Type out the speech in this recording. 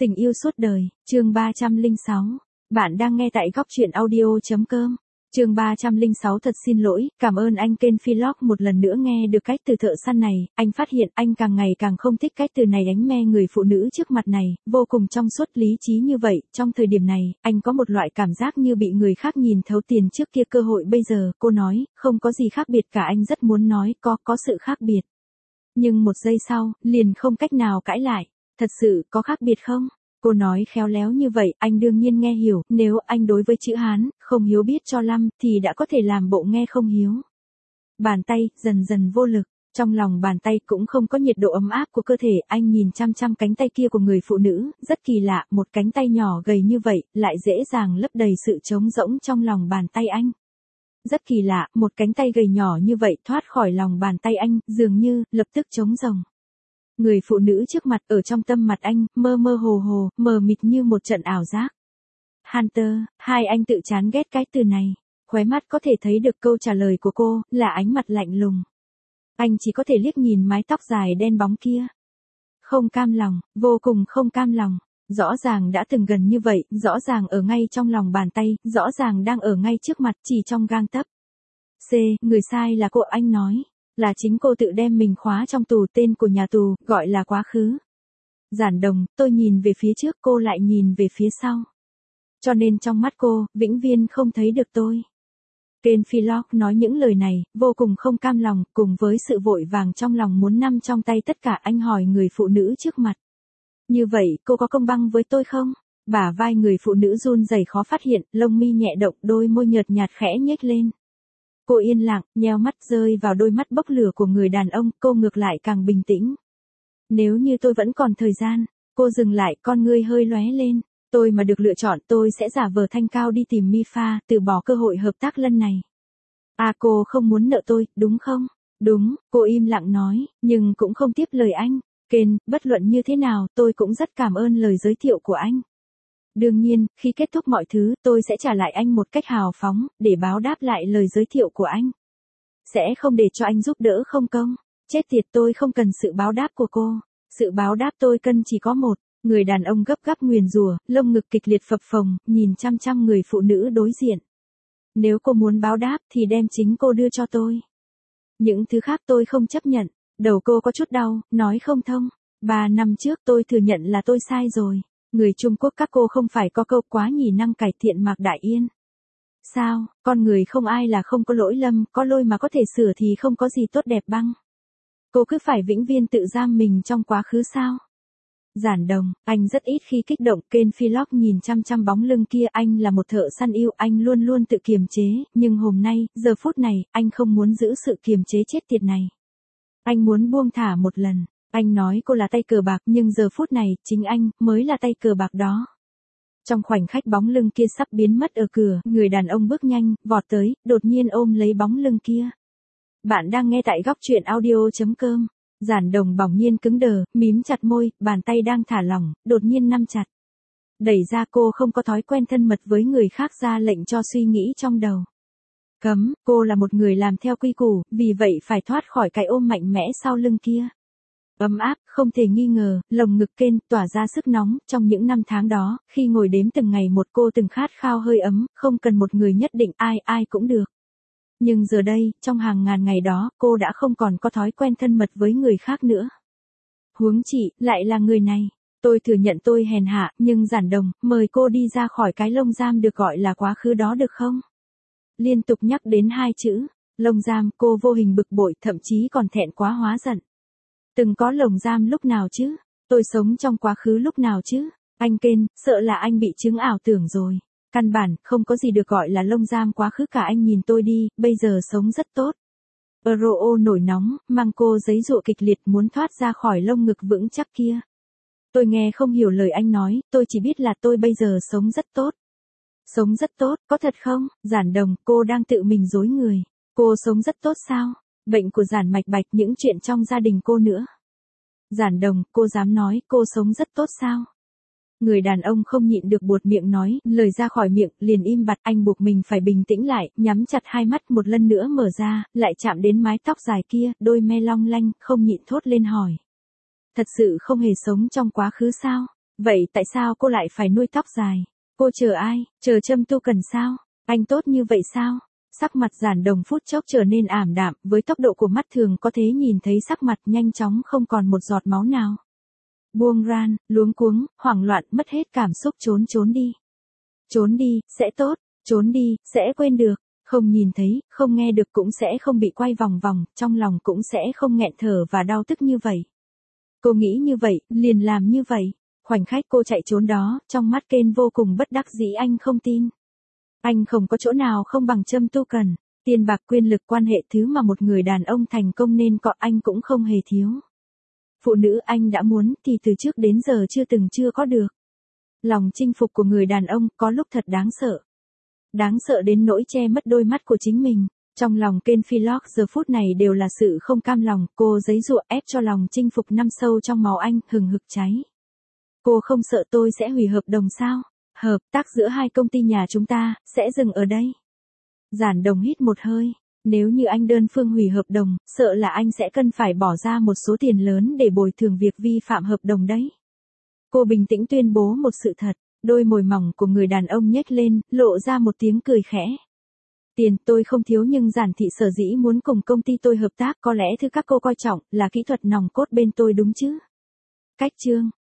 Tình yêu suốt đời, chương 306. Bạn đang nghe tại góc truyện audio.com. Chương 306 thật xin lỗi, cảm ơn anh Ken Vlog một lần nữa nghe được cách từ thợ săn này, anh phát hiện anh càng ngày càng không thích cách từ này đánh me người phụ nữ trước mặt này, vô cùng trong suốt lý trí như vậy, trong thời điểm này, anh có một loại cảm giác như bị người khác nhìn thấu tiền trước kia cơ hội bây giờ, cô nói, không có gì khác biệt cả anh rất muốn nói, có sự khác biệt. Nhưng một giây sau, liền không cách nào cãi lại. Thật sự có khác biệt không? Cô nói khéo léo như vậy, anh đương nhiên nghe hiểu, nếu anh đối với chữ Hán, không hiếu biết cho lắm, thì đã có thể làm bộ nghe không hiếu. Bàn tay, dần dần vô lực, trong lòng bàn tay cũng không có nhiệt độ ấm áp của cơ thể, anh nhìn chăm chăm cánh tay kia của người phụ nữ, rất kỳ lạ, một cánh tay nhỏ gầy như vậy, lại dễ dàng lấp đầy sự trống rỗng trong lòng bàn tay anh. Rất kỳ lạ, một cánh tay gầy nhỏ như vậy thoát khỏi lòng bàn tay anh, dường như, lập tức trống rỗng. Người phụ nữ trước mặt ở trong tâm mặt anh, mơ mơ hồ hồ, mờ mịt như một trận ảo giác. Hunter, hai anh tự chán ghét cái từ này. Khóe mắt có thể thấy được câu trả lời của cô, là ánh mặt lạnh lùng. Anh chỉ có thể liếc nhìn mái tóc dài đen bóng kia. Không cam lòng, vô cùng không cam lòng. Rõ ràng đã từng gần như vậy, rõ ràng ở ngay trong lòng bàn tay, rõ ràng đang ở ngay trước mặt, chỉ trong gang tấc. Người sai là cô, anh nói. Là chính cô tự đem mình khóa trong tù, tên của nhà tù, gọi là quá khứ. Giản Đồng, tôi nhìn về phía trước, cô lại nhìn về phía sau. Cho nên trong mắt cô, vĩnh viễn không thấy được tôi. Ken Vlog nói những lời này, vô cùng không cam lòng, cùng với sự vội vàng trong lòng muốn nắm trong tay tất cả, anh hỏi người phụ nữ trước mặt. Như vậy, cô có công bằng với tôi không? Bả vai người phụ nữ run rẩy khó phát hiện, lông mi nhẹ động, đôi môi nhợt nhạt khẽ nhếch lên. Cô yên lặng, nheo mắt rơi vào đôi mắt bốc lửa của người đàn ông, cô ngược lại càng bình tĩnh. Nếu như tôi vẫn còn thời gian, cô dừng lại, con ngươi hơi lóe lên. Tôi mà được lựa chọn, tôi sẽ giả vờ thanh cao đi tìm Mifa, từ bỏ cơ hội hợp tác lần này. À, cô không muốn nợ tôi, đúng không? Đúng, cô im lặng nói, nhưng cũng không tiếp lời anh. Ken, bất luận như thế nào, tôi cũng rất cảm ơn lời giới thiệu của anh. Đương nhiên, khi kết thúc mọi thứ, tôi sẽ trả lại anh một cách hào phóng, để báo đáp lại lời giới thiệu của anh. Sẽ không để cho anh giúp đỡ không công. Chết tiệt, tôi không cần sự báo đáp của cô. Sự báo đáp tôi cần chỉ có một. Người đàn ông gấp gáp nguyền rủa, lông ngực kịch liệt phập phồng, nhìn chăm chăm người phụ nữ đối diện. Nếu cô muốn báo đáp thì đem chính cô đưa cho tôi. Những thứ khác tôi không chấp nhận. Đầu cô có chút đau, nói không thông. 3 năm trước tôi thừa nhận là tôi sai rồi. Người Trung Quốc các cô không phải có câu quá nhì năng cải thiện Mạc Đại Yên. Sao, con người không ai là không có lỗi lầm, có lỗi mà có thể sửa thì không có gì tốt đẹp băng. Cô cứ phải vĩnh viễn tự giam mình trong quá khứ sao? Giản Đồng, anh rất ít khi kích động. Ken Vlog nhìn chăm chăm bóng lưng kia, anh là một thợ săn yêu, anh luôn luôn tự kiềm chế, nhưng hôm nay, giờ phút này, anh không muốn giữ sự kiềm chế chết tiệt này. Anh muốn buông thả một lần. Anh nói cô là tay cờ bạc, nhưng giờ phút này, chính anh, mới là tay cờ bạc đó. Trong khoảnh khắc bóng lưng kia sắp biến mất ở cửa, người đàn ông bước nhanh, vọt tới, đột nhiên ôm lấy bóng lưng kia. Bạn đang nghe tại góc truyện audio.com. Giản Đồng bỗng nhiên cứng đờ, mím chặt môi, bàn tay đang thả lỏng, đột nhiên nắm chặt. Đẩy ra, cô không có thói quen thân mật với người khác, ra lệnh cho suy nghĩ trong đầu. Cấm, cô là một người làm theo quy củ, vì vậy phải thoát khỏi cái ôm mạnh mẽ sau lưng kia. Ấm áp, không thể nghi ngờ, lồng ngực Ken tỏa ra sức nóng, trong những năm tháng đó, khi ngồi đếm từng ngày một cô từng khát khao hơi ấm, không cần một người nhất định, ai cũng được. Nhưng giờ đây, trong hàng ngàn ngày đó, cô đã không còn có thói quen thân mật với người khác nữa. Huống chị, lại là người này. Tôi thừa nhận tôi hèn hạ, nhưng Giản Đồng, mời cô đi ra khỏi cái lồng giam được gọi là quá khứ đó được không? Liên tục nhắc đến 2 chữ, lồng giam, cô vô hình bực bội, thậm chí còn thẹn quá hóa giận. Từng có lồng giam lúc nào chứ? Tôi sống trong quá khứ lúc nào chứ? Anh Ken, sợ là anh bị chứng ảo tưởng rồi. Căn bản, không có gì được gọi là lông giam quá khứ cả, anh nhìn tôi đi, bây giờ sống rất tốt. Euro nổi nóng, mang cô giấy giụa kịch liệt muốn thoát ra khỏi lông ngực vững chắc kia. Tôi nghe không hiểu lời anh nói, tôi chỉ biết là tôi bây giờ sống rất tốt. Sống rất tốt, có thật không? Giản Đồng, cô đang tự mình dối người. Cô sống rất tốt sao? Bệnh của Giản Mạch Bạch, những chuyện trong gia đình cô nữa. Giản Đồng, cô dám nói cô sống rất tốt sao? Người đàn ông không nhịn được buột miệng nói, lời ra khỏi miệng, liền im bặt, anh buộc mình phải bình tĩnh lại, nhắm chặt hai mắt một lần nữa mở ra, lại chạm đến mái tóc dài kia, đôi me long lanh, không nhịn thốt lên hỏi. Thật sự không hề sống trong quá khứ sao? Vậy tại sao cô lại phải nuôi tóc dài? Cô chờ ai? Chờ Trâm Tu Cần sao? Anh tốt như vậy sao? Sắc mặt Giản Đồng phút chốc trở nên ảm đạm, với tốc độ của mắt thường có thể nhìn thấy sắc mặt nhanh chóng không còn một giọt máu nào. Buông ran, luống cuống, hoảng loạn, mất hết cảm xúc, trốn đi. Trốn đi, sẽ tốt, trốn đi, sẽ quên được, không nhìn thấy, không nghe được cũng sẽ không bị quay vòng vòng, trong lòng cũng sẽ không nghẹn thở và đau tức như vậy. Cô nghĩ như vậy, liền làm như vậy. Khoảnh khắc cô chạy trốn đó, trong mắt Ken vô cùng bất đắc dĩ, anh không tin. Anh không có chỗ nào không bằng Trâm Tu Cần. Tiền bạc, quyền lực, quan hệ, thứ mà một người đàn ông thành công nên có anh cũng không hề thiếu. Phụ nữ anh đã muốn thì từ trước đến giờ chưa có được. Lòng chinh phục của người đàn ông có lúc thật đáng sợ. Đáng sợ đến nỗi che mất đôi mắt của chính mình. Trong lòng Ken Philock giờ phút này đều là sự không cam lòng, cô giãy giụa ép cho lòng chinh phục năm sâu trong máu anh hừng hực cháy. Cô không sợ tôi sẽ hủy hợp đồng sao? Hợp tác giữa hai công ty nhà chúng ta sẽ dừng ở đây. Giản Đồng hít một hơi. Nếu như anh đơn phương hủy hợp đồng, sợ là anh sẽ cần phải bỏ ra một số tiền lớn để bồi thường việc vi phạm hợp đồng đấy. Cô bình tĩnh tuyên bố một sự thật. Đôi môi mỏng của người đàn ông nhếch lên, lộ ra một tiếng cười khẽ. Tiền tôi không thiếu, nhưng Giản thị sở dĩ muốn cùng công ty tôi hợp tác có lẽ thứ các cô coi trọng là kỹ thuật nòng cốt bên tôi đúng chứ? Cách chương